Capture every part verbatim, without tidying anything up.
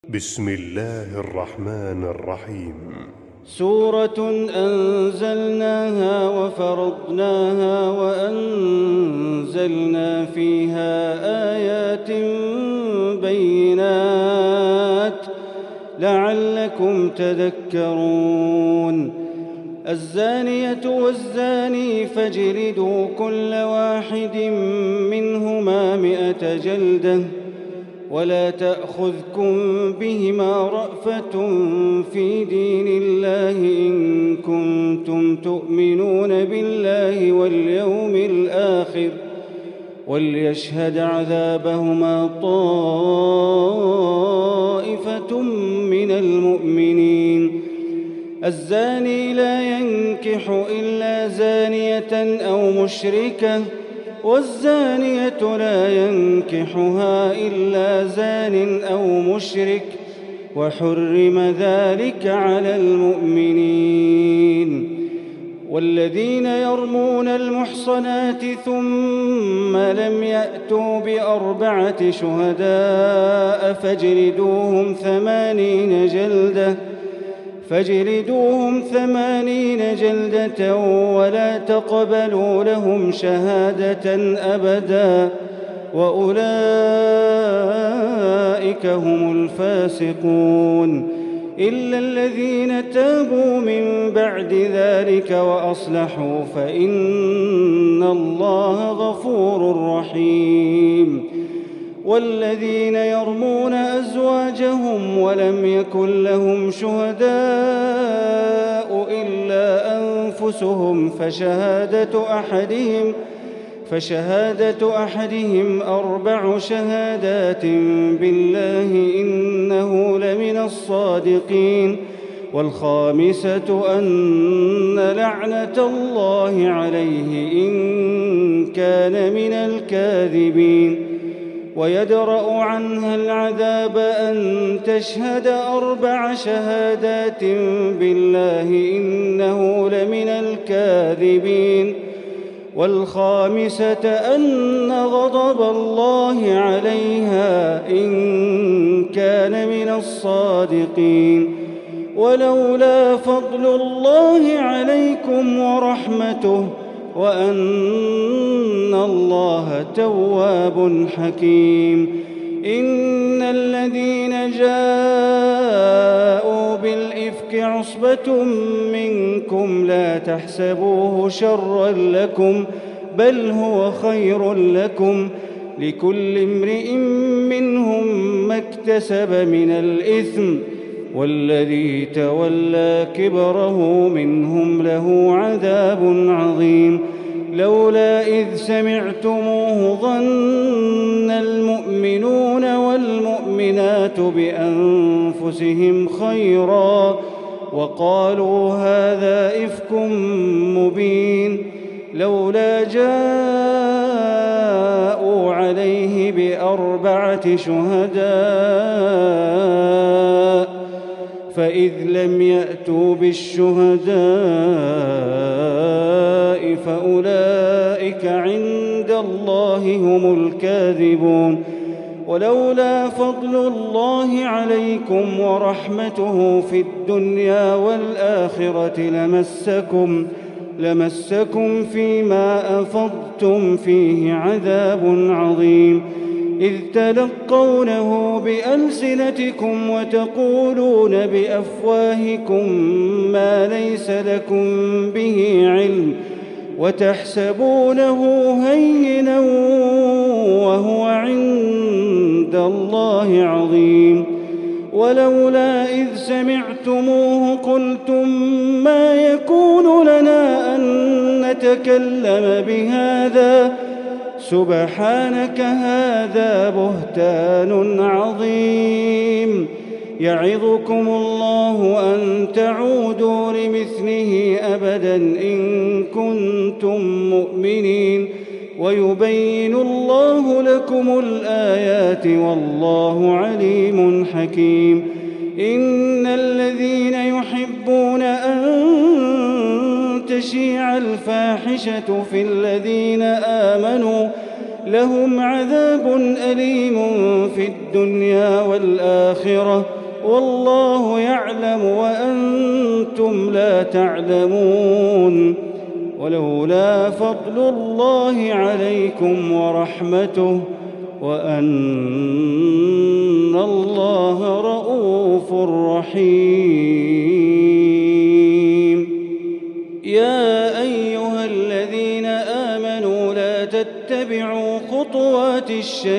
بسم الله الرحمن الرحيم. سورة أنزلناها وفرضناها وأنزلنا فيها آيات بينات لعلكم تذكرون. الزانية والزاني فاجلدوا كل واحد منهما مئة جلدة ولا تأخذكم بهما رأفة في دين الله إن كنتم تؤمنون بالله واليوم الآخر وليشهد عذابهما طائفة من المؤمنين. الزاني لا ينكح إلا زانية أو مشركة والزانية لا ينكحها إلا زان أو مشرك وحرم ذلك على المؤمنين. والذين يرمون المحصنات ثم لم يأتوا بأربعة شهداء فاجلدوهم ثمانين جلدة فاجلدوهم ثمانين جلدة ولا تقبلوا لهم شهادة أبدا وأولئك هم الفاسقون. إلا الذين تابوا من بعد ذلك وأصلحوا فإن الله غفور رحيم. والذين يرمون أزواجهم ولم يكن لهم شهداء إلا أنفسهم فشهادة أحدهم فشهادة أحدهم أربع شهادات بالله إنه لمن الصادقين. والخامسة أن لعنة الله عليه إن كان من الكاذبين. ويدرأ عنها العذاب أن تشهد أربع شهادات بالله إنه لمن الكاذبين. والخامسة أن غضب الله عليها إن كان من الصادقين. ولولا فضل الله عليكم ورحمته وأن الله تواب حكيم. إن الذين جاءوا بالإفك عصبة منكم لا تحسبوه شرا لكم بل هو خير لكم لكل امرئ منهم ما اكتسب من الإثم والذي تولى كبره منهم له عذاب عظيم. لولا إذ سمعتموه ظن المؤمنون والمؤمنات بأنفسهم خيرا وقالوا هذا إفك مبين. لولا جاءوا عليه بأربعة شهداء فإذ لم يأتوا بالشهداء فأولئك عند الله هم الكاذبون. ولولا فضل الله عليكم ورحمته في الدنيا والآخرة لمسكم لمسكم فيما أفضتم فيه عذاب عظيم. إذ تلقونه بألسنتكم وتقولون بأفواهكم ما ليس لكم به علم وتحسبونه هينا وهو عند الله عظيم. ولولا إذ سمعتموه قلتم ما يكون لنا أن نتكلم بهذا سبحانك هذا بهتان عظيم. يعظكم الله أن تعودوا لمثله أبدا إن كنتم مؤمنين ويبين الله لكم الآيات والله عليم حكيم. إن الذين يحبون أن تشيع الفاحشة في الذين آمنوا لهم عذاب أليم في الدنيا والآخرة والله يعلم وأنتم لا تعلمون. ولولا فضل الله عليكم ورحمته وأن الله رءوف رحيم. يا أيها الذين آمنوا لا تتبعوا خطوات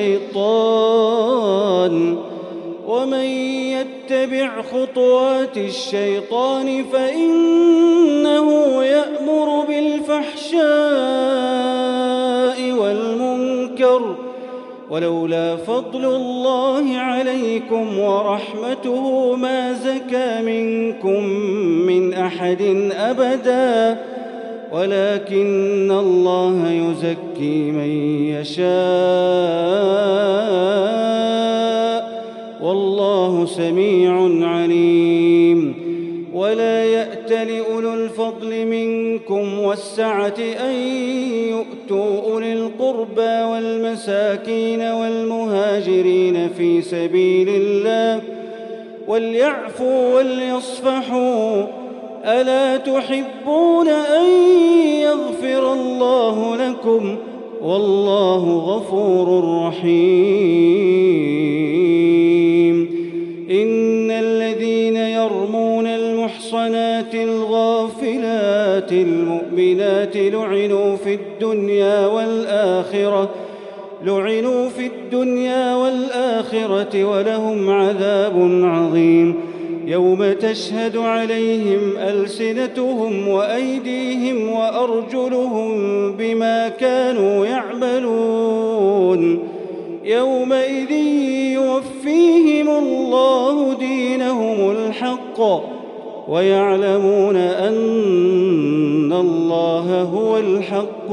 الشيطان ومن يتبع خطوات الشيطان فإنه يأمر بالفحشاء والمنكر ولولا فضل الله عليكم ورحمته ما زكى منكم من أحد أبدا ولكن الله يزكي من يشاء والله سميع عليم. ولا يأت لأولو الفضل منكم والسعة أن يؤتوا أولي القربى والمساكين والمهاجرين في سبيل الله وليعفوا وليصفحوا ألا تحبون أن يغفر الله لكم والله غفور رحيم. إن الذين يرمون المحصنات الغافلات المؤمنات لعنوا في الدنيا والآخرة لعنوا في الدنيا والآخرة ولهم عذاب عظيم يوم تشهد عليهم ألسنتهم وأيديهم وأرجلهم بما كانوا يعملون يومئذ يوفيهم الله دينهم الحق ويعلمون أن الله هو الحق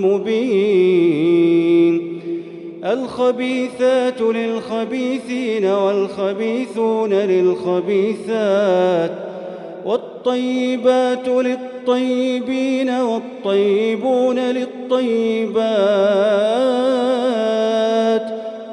المبين. الخبيثات للخبيثين والخبيثون للخبيثات والطيبات للطيبين والطيبون للطيبات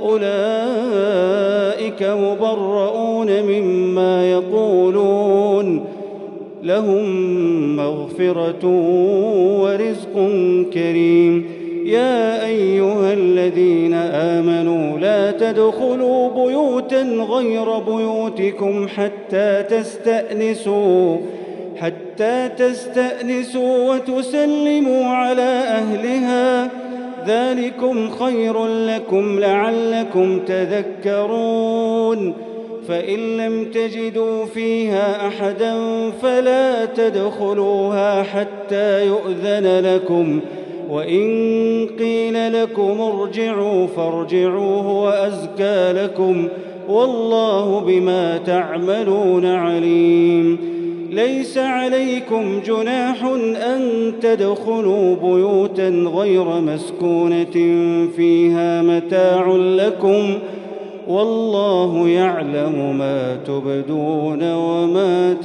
أولئك مبرؤون مما يقولون لهم مغفرة ورزق كريم. يا أيها الذين آمنوا لا تدخلوا بيوتا غير بيوتكم حتى تستأنسوا حتى تستأنسوا وتسلموا على أهلها ذلكم خير لكم لعلكم تذكرون. فإن لم تجدوا فيها أحدا فلا تدخلوها حتى يؤذن لكم وإن قيل لكم ارجعوا فارجعوا هو أزكى لكم والله بما تعملون عليم. ليس عليكم جناح أن تدخلوا بيوتا غير مسكونة فيها متاع لكم والله يعلم ما تبدون وما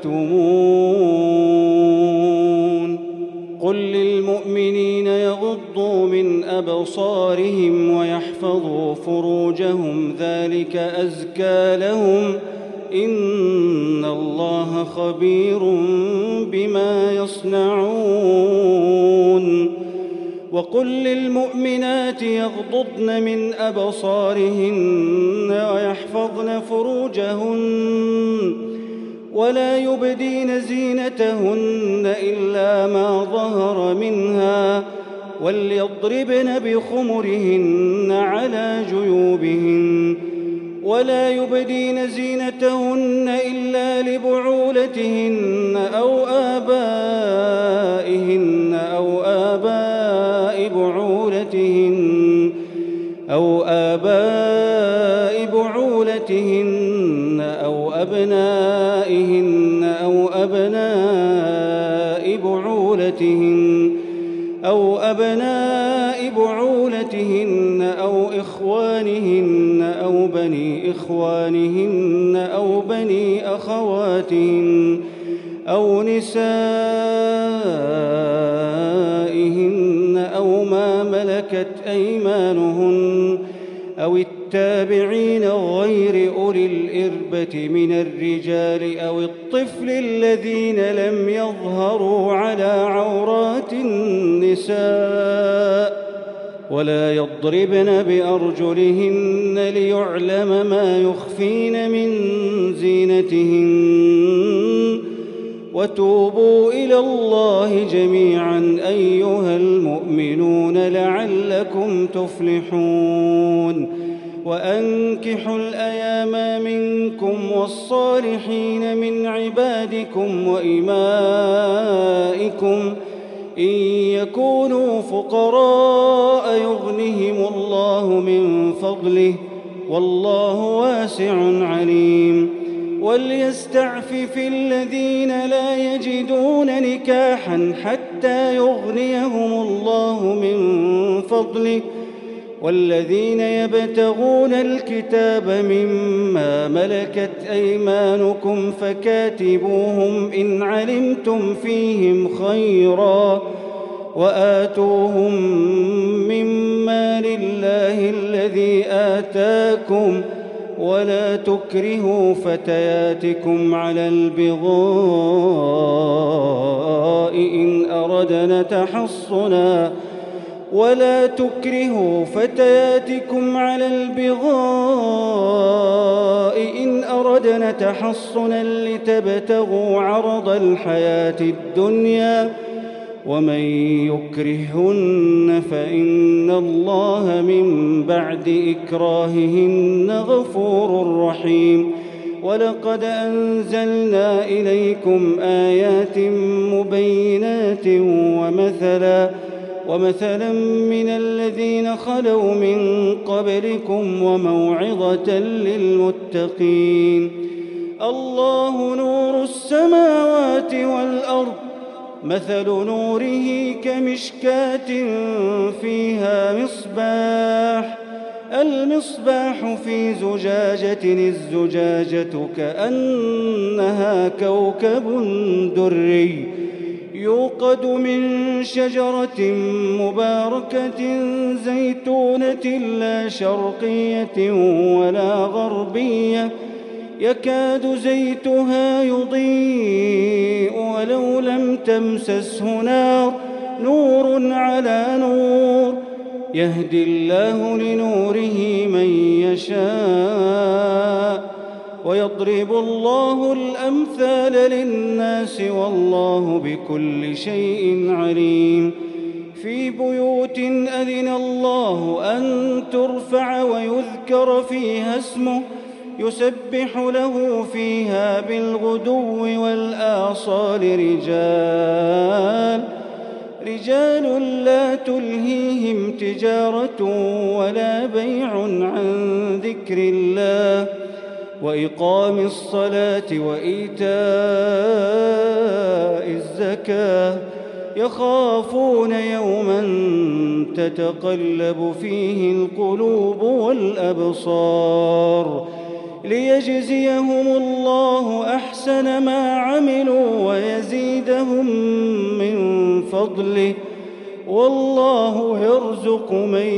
تكتمون. قل للمؤمنين يغضوا من أبصارهم ويحفظوا فروجهم ذلك أزكى لهم إن الله خبير بما يصنعون. وقل للمؤمنات يغضضن من أبصارهن ويحفظن فروجهن ولا يبدين زينتهن إلا ما ظهر منها وليضربن بخمرهن على جيوبهن ولا يبدين زينتهن إلا لبعولتهن أو آبائهن أو آباء بعولتهن أو آباء بعولتهن أو أبنائهن أو أبناء بعولتهن أو أبناء بعولتهن أو إخوانهن أو بني إخوانهن أو بني أخواتهن أو نسائهن أو ما ملكت ملكت أيمانهن أو التابعين غير أولي الإربة من الرجال أو الطفل الذين لم يظهروا على عورات النساء ولا يضربن بأرجلهن ليعلم ما يخفين من زينتهن وتوبوا إلى الله جميعا أيها المؤمنون لعلكم تفلحون وأنكحوا الأيام منكم والصالحين من عبادكم وإمائكم إن يكونوا فقراء يغنهم الله من فضله والله واسع عليم وليستعفف الذين لا يجدون نكاحا حتى يغنيهم الله من فضله والذين يبتغون الكتاب مما ملكت أيمانكم فكاتبوهم إن علمتم فيهم خيرا وآتوهم مما لله الذي آتاكم ولا تكرهوا فتياتكم على البغاء إن أردنا تحصنا ولا تكرهوا فتياتكم على البغاء إن أردنا تحصنا لتبتغوا عرض الحياة الدنيا ومن يكرهن فإن الله من بعد إكراههن غفور رحيم ولقد أنزلنا إليكم آيات مبينات ومثلا ومثلا من الذين خلوا من قبلكم وموعظة للمتقين الله نور السماوات والأرض مثل نوره كمشكاة فيها مصباح المصباح في زجاجة الزجاجة كأنها كوكب دري يوقد من شجرة مباركة زيتونة لا شرقية ولا غربية يكاد زيتها يضيء ولو لم تمسسه نار نور على نور يهدي الله لنوره من يشاء ويضرب الله الأمثال للناس والله بكل شيء عليم في بيوت أذن الله أن ترفع ويذكر فيها اسمه يسبح له فيها بالغدو والآصال رجال رجال لا تلهيهم تجارة ولا بيع عن ذكر الله وإقام الصلاة وإيتاء الزكاة يخافون يوما تتقلب فيه القلوب والأبصار ليجزيهم الله أحسن ما عملوا ويزيدهم من فضله والله يرزق من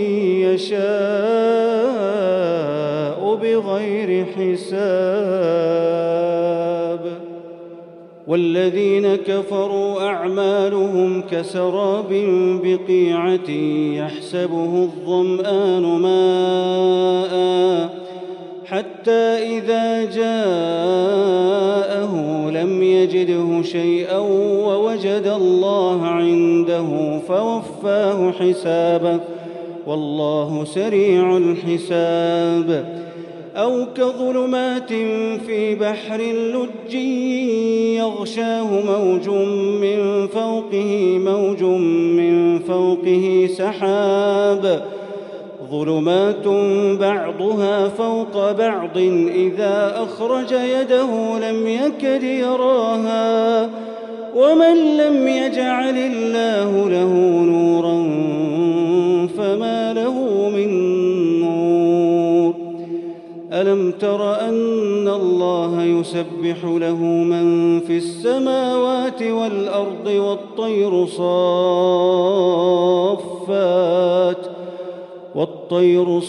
يشاء بغير حساب والذين كفروا أعمالهم كسراب بقيعة يحسبه الظمآن ماءً حتى إذا جاءه لم يجده شيئا ووجد الله عنده فوفاه حسابه والله سريع الحساب أو كظلمات في بحر لجي يغشاه موج من فوقه موج من فوقه سحاب ظلمات بعضها فوق بعض إذا أخرج يده لم يكد يراها ومن لم يجعل الله له نورا فما له من نور ألم تر أن الله يسبح له من في السماوات والأرض والطير صافات والطير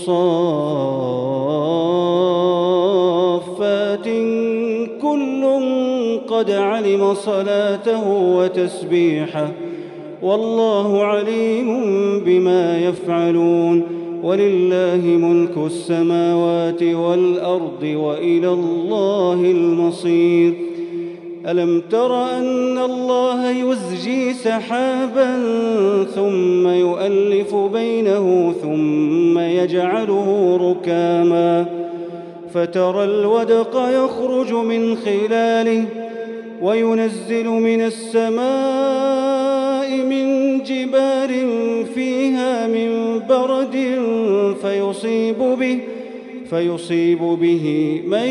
صافات كل قد علم صلاته وتسبيحه والله عليم بما يفعلون ولله ملك السماوات والأرض وإلى الله المصير. ألم تر أن الله يزجي سحابا ثم يؤلف بينه ثم يجعله ركاما فترى الودق يخرج من خلاله وينزل من السماء من جبال فيها من برد فيصيب به فيصيب به من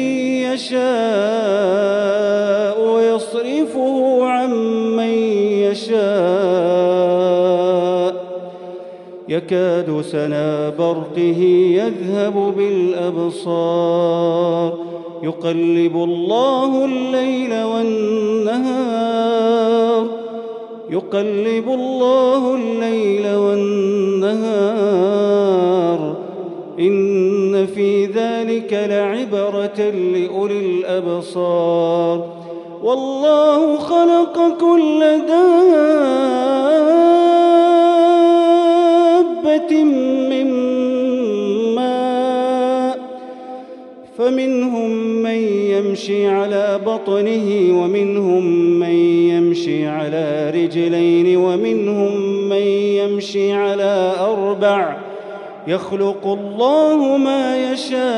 يشاء ويصرفه عن من يشاء يكاد سنا برقه يذهب بالأبصار يقلب الله الليل والنهار يقلب الله الليل والنهار إن في ذلك لعبرة لأولي الأبصار والله خلق كل دابة من ماء فمنهم من يمشي على بطنه ومنهم من يمشي على رجلين ومنهم من يمشي على أربع يخلق الله ما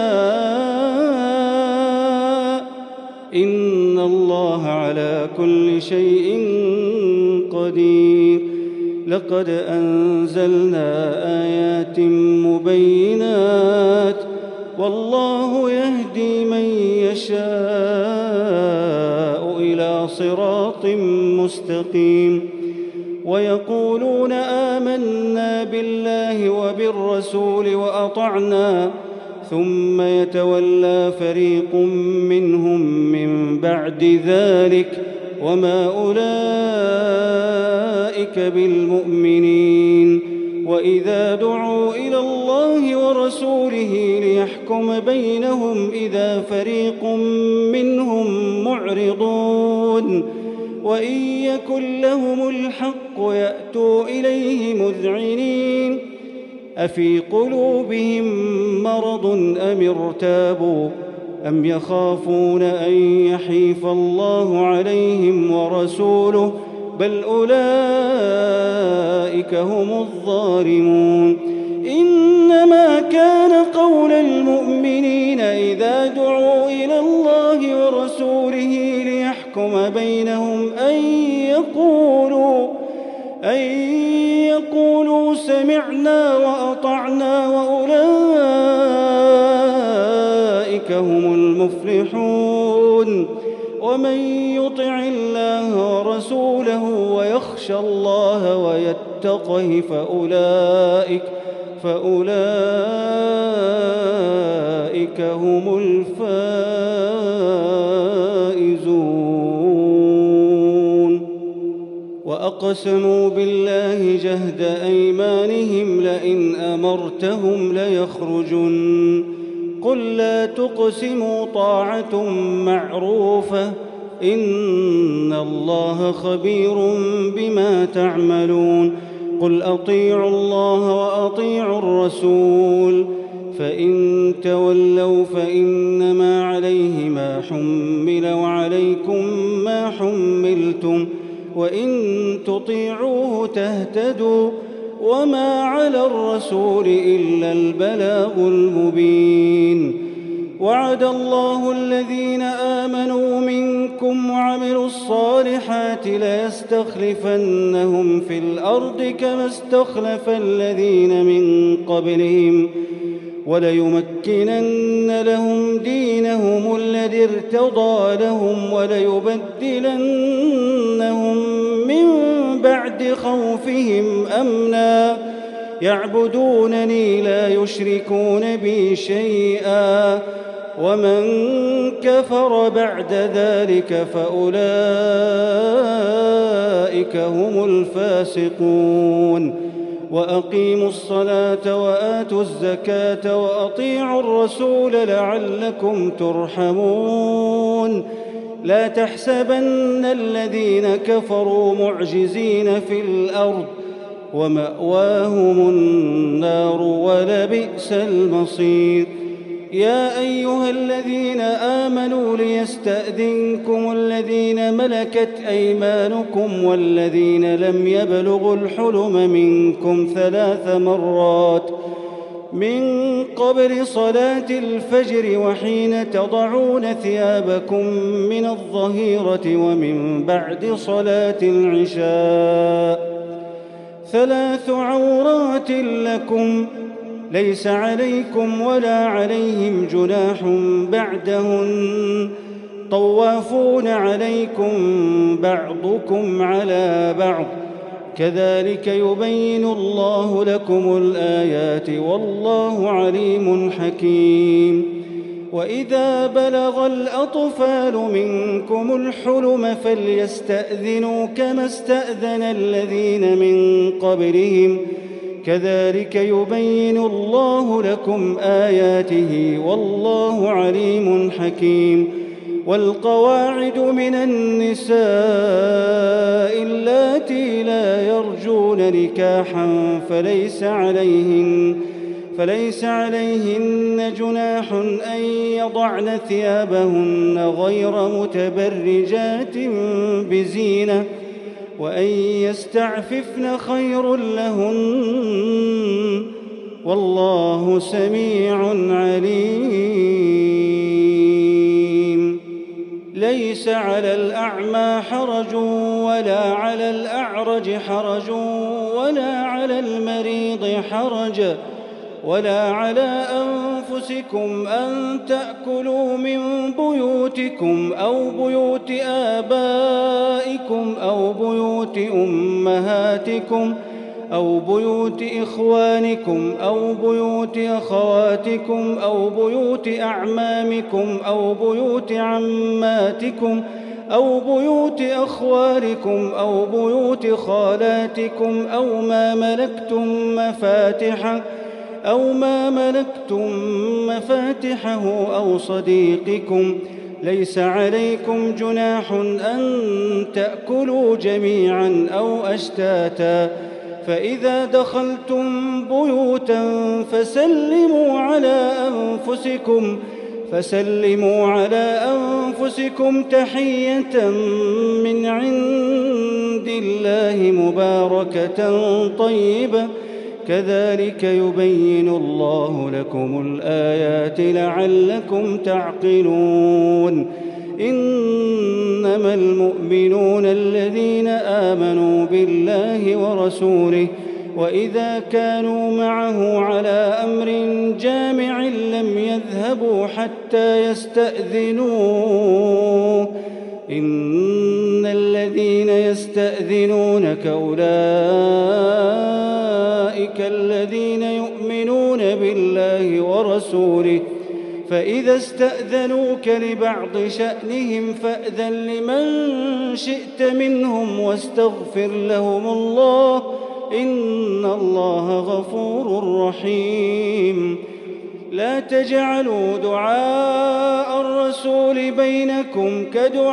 يشاء إن الله على كل شيء قدير. لقد أنزلنا آيات مبينات والله يهدي من يشاء إلى صراط مستقيم. ويقولون آمنا بالله وبالرسول وأطعنا ثم يتولى فريق منهم من بعد ذلك وما أولئك بالمؤمنين. وإذا دعوا إلى الله ورسوله ليحكم بينهم إذا فريق منهم معرضون وإن يكن لهم الحق يأتوا إليه مذعنين أفي قلوبهم مرض أم ارتابوا أم يخافون أن يحيف الله عليهم ورسوله بل أولئك هم الظالمون. إنما كان قول المؤمنين إذا دعوا إلى الله ورسوله ليحكم بينهم أن يقولوا أن يقولوا سمعنا وأطعنا وأولئك هم المفلحون. ومن يطع الله ورسوله ويخشى الله ويتقه فأولئك فأولئك هم الفائزون. وأقسموا بالله جهد أيمانهم لئن أمرتهم ليخرجن قل لا تقسموا طاعة معروفة إن الله خبير بما تعملون. قل أطيعوا الله وأطيعوا الرسول فإن تولوا فإنما عليه ما حمل وعليكم ما حملتم وإن تطيعوه تهتدوا وما على الرسول إلا البلاغ المبين. وعد الله الذين آمنوا منكم وعملوا الصالحات ليستخلفنهم في الأرض كما استخلف الذين من قبلهم وليمكنن لهم دينهم الذي ارتضى لهم وليبدلنهم من بعد خوفهم أمنا يعبدونني لا يشركون بي شيئا ومن كفر بعد ذلك فأولئك هم الفاسقون. وأقيموا الصلاة وآتوا الزكاة وأطيعوا الرسول لعلكم ترحمون لا تحسبن الذين كفروا معجزين في الأرض ومأواهم النار ولبئس المصير يا أيها الذين آمنوا ليستأذنكم الذين ملكت أيمانكم والذين لم يبلغوا الحلم منكم ثلاث مرات من قبل صلاة الفجر وحين تضعون ثيابكم من الظهيرة ومن بعد صلاة العشاء ثلاث عورات لكم ليس عليكم ولا عليهم جناح بعدهن طوافون عليكم بعضكم على بعض كذلك يبين الله لكم الآيات والله عليم حكيم وإذا بلغ الأطفال منكم الحلم فليستأذنوا كما استأذن الذين من قبلهم كذلك يبين الله لكم آياته والله عليم حكيم والقواعد من النساء اللاتي لا يرجون نكاحا فليس عليهن فليس عليهن جناح أن يضعن ثيابهن غير متبرجات بزينة وأن يستعففن خير لهن والله سميع عليم ليس على الأعمى حرج ولا على الأعرج حرج ولا على المريض حرج ولا على أنفسكم أن تأكلوا من بيوتكم أو بيوت آبائكم أو بيوت أمهاتكم أو بيوت إخوانكم أو بيوت أخواتكم أو بيوت أعمامكم أو بيوت عماتكم أو بيوت أخوالكم أو بيوت خالاتكم أو ما ملكتم مفاتحه أو ما ملكتم مفاتحه أو صديقكم ليس عليكم جناح أن تأكلوا جميعا أو أشتاتا فإذا دخلتم بيوتا فسلموا على أنفسكم فسلموا على أنفسكم تحية من عند الله مباركة طيبة كذلك يبين الله لكم الآيات لعلكم تعقلون إنما المؤمنون الذين آمنوا بالله ورسوله وإذا كانوا معه على أمر جامع لم يذهبوا حتى يستأذنوه إن الذين يستأذنونك أولئك الذين يؤمنون بالله ورسوله فإذا استأذنوك لبعض شأنهم فأذن لمن شئت منهم واستغفر لهم الله إن الله غفور رحيم لا تجعلوا دعاء الرسول بينكم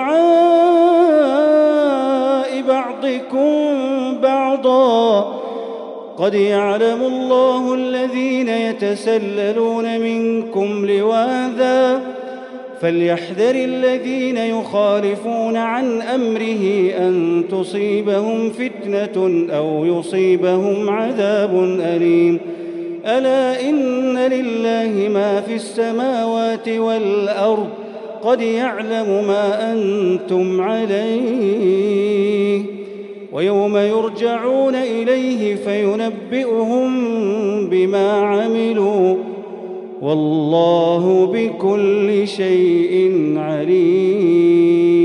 كدعاء بعضكم بعضا قد يعلم الله الذين يتسللون منكم لواذا فليحذر الذين يخالفون عن أمره أن تصيبهم فتنة أو يصيبهم عذاب أليم ألا إن لله ما في السماوات والأرض قد يعلم ما أنتم عليه ويوم يرجعون إليه فينبئهم بما عملوا والله بكل شيء عليم.